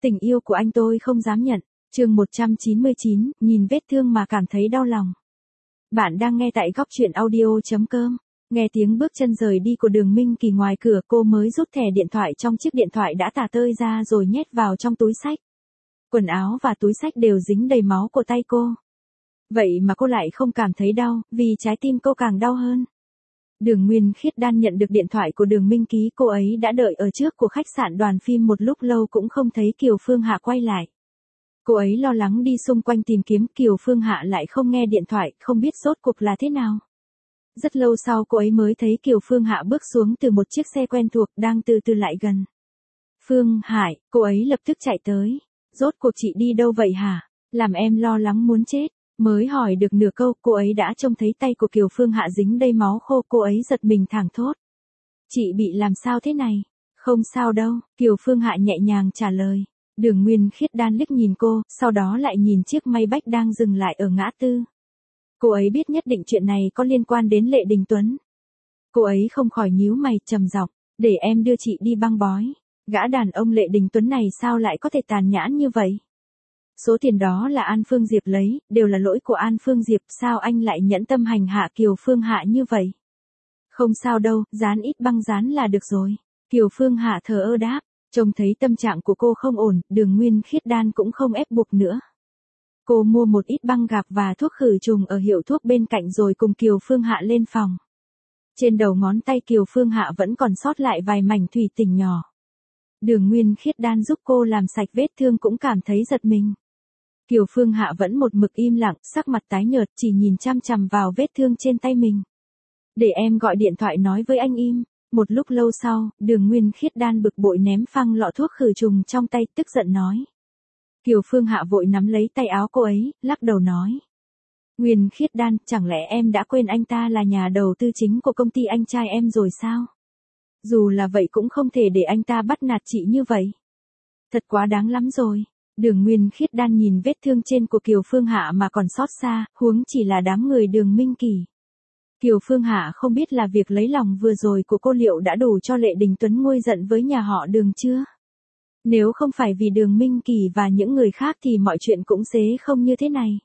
Tình yêu của anh tôi không dám nhận. Chương 199, nhìn vết thương mà cảm thấy đau lòng. Bạn đang nghe tại góc truyện audio.com. Nghe tiếng bước chân rời đi của Đường Minh Kỳ ngoài cửa, cô mới rút thẻ điện thoại trong chiếc điện thoại đã tả tơi ra rồi nhét vào trong túi xách. Quần áo và túi xách đều dính đầy máu của tay cô. Vậy mà cô lại không cảm thấy đau, vì trái tim cô càng đau hơn. Đường Nguyên Khiết Đan nhận được điện thoại của Đường Minh Ký, cô ấy đã đợi ở trước của khách sạn Đoàn Phim một lúc lâu cũng không thấy Kiều Phương Hạ quay lại. Cô ấy lo lắng đi xung quanh tìm kiếm, Kiều Phương Hạ lại không nghe điện thoại, không biết rốt cuộc là thế nào. Rất lâu sau cô ấy mới thấy Kiều Phương Hạ bước xuống từ một chiếc xe quen thuộc đang từ từ lại gần. Phương Hải, cô ấy lập tức chạy tới. Rốt cuộc chị đi đâu vậy hả? Làm em lo lắng muốn chết. Mới hỏi được nửa câu, cô ấy đã trông thấy tay của Kiều Phương Hạ dính đầy máu khô, cô ấy giật mình thảng thốt. Chị bị làm sao thế này? Không sao đâu, Kiều Phương Hạ nhẹ nhàng trả lời. Đường Nguyên Khiết Đan liếc nhìn cô, sau đó lại nhìn chiếc Maybach đang dừng lại ở ngã tư. Cô ấy biết nhất định chuyện này có liên quan đến Lệ Đình Tuấn. Cô ấy không khỏi nhíu mày trầm giọng, để em đưa chị đi băng bó. Gã đàn ông Lệ Đình Tuấn này sao lại có thể tàn nhẫn như vậy? Số tiền đó là An Phương Diệp lấy, đều là lỗi của An Phương Diệp, sao anh lại nhẫn tâm hành hạ Kiều Phương Hạ như vậy? Không sao đâu, dán ít băng dán là được rồi. Kiều Phương Hạ thờ ơ đáp, trông thấy tâm trạng của cô không ổn, Đường Nguyên Khiết Đan cũng không ép buộc nữa. Cô mua một ít băng gạc và thuốc khử trùng ở hiệu thuốc bên cạnh rồi cùng Kiều Phương Hạ lên phòng. Trên đầu ngón tay Kiều Phương Hạ vẫn còn sót lại vài mảnh thủy tinh nhỏ. Đường Nguyên Khiết Đan giúp cô làm sạch vết thương cũng cảm thấy giật mình. Kiều Phương Hạ vẫn một mực im lặng, sắc mặt tái nhợt, chỉ nhìn chăm chằm vào vết thương trên tay mình. Để em gọi điện thoại nói với anh im. Một lúc lâu sau, Đường Nguyên Khiết Đan bực bội ném phăng lọ thuốc khử trùng trong tay, tức giận nói. Kiều Phương Hạ vội nắm lấy tay áo cô ấy, lắc đầu nói. Nguyên Khiết Đan, chẳng lẽ em đã quên anh ta là nhà đầu tư chính của công ty anh trai em rồi sao? Dù là vậy cũng không thể để anh ta bắt nạt chị như vậy. Thật quá đáng lắm rồi. Đường Nguyên Khiết Đan nhìn vết thương trên của Kiều Phương Hạ mà còn xót xa, huống chỉ là đám người Đường Minh Kỳ. Kiều Phương Hạ không biết là việc lấy lòng vừa rồi của cô liệu đã đủ cho Lệ Đình Tuấn nguôi giận với nhà họ Đường chưa? Nếu không phải vì Đường Minh Kỳ và những người khác thì mọi chuyện cũng sẽ không như thế này.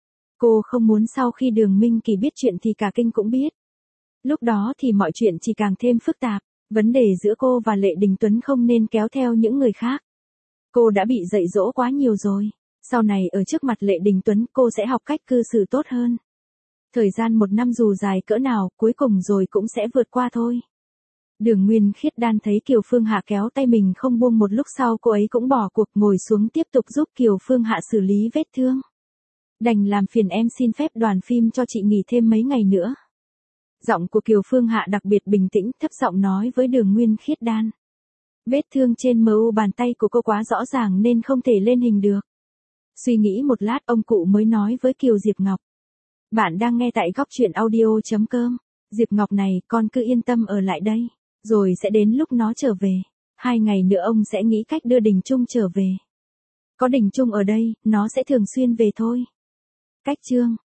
Cô không muốn sau khi Đường Minh Kỳ biết chuyện thì cả kinh cũng biết. Lúc đó thì mọi chuyện chỉ càng thêm phức tạp, vấn đề giữa cô và Lệ Đình Tuấn không nên kéo theo những người khác. Cô đã bị dạy dỗ quá nhiều rồi, sau này ở trước mặt Lệ Đình Tuấn cô sẽ học cách cư xử tốt hơn. Thời gian 1 năm dù dài cỡ nào, cuối cùng rồi cũng sẽ vượt qua thôi. Đường Nguyên Khiết Đan thấy Kiều Phương Hạ kéo tay mình không buông, một lúc sau cô ấy cũng bỏ cuộc ngồi xuống tiếp tục giúp Kiều Phương Hạ xử lý vết thương. Đành làm phiền em xin phép Đoàn Phim cho chị nghỉ thêm mấy ngày nữa. Giọng của Kiều Phương Hạ đặc biệt bình tĩnh, thấp giọng nói với Đường Nguyên Khiết Đan. Vết thương trên mu bàn tay của cô quá rõ ràng nên không thể lên hình được. Suy nghĩ một lát ông cụ mới nói với Kiều Diệp Ngọc. Bạn đang nghe tại góc truyện audio.com. Diệp Ngọc này, con cứ yên tâm ở lại đây. Rồi sẽ đến lúc nó trở về. 2 ngày nữa ông sẽ nghĩ cách đưa Đình Trung trở về. Có Đình Trung ở đây, nó sẽ thường xuyên về thôi. Cách chương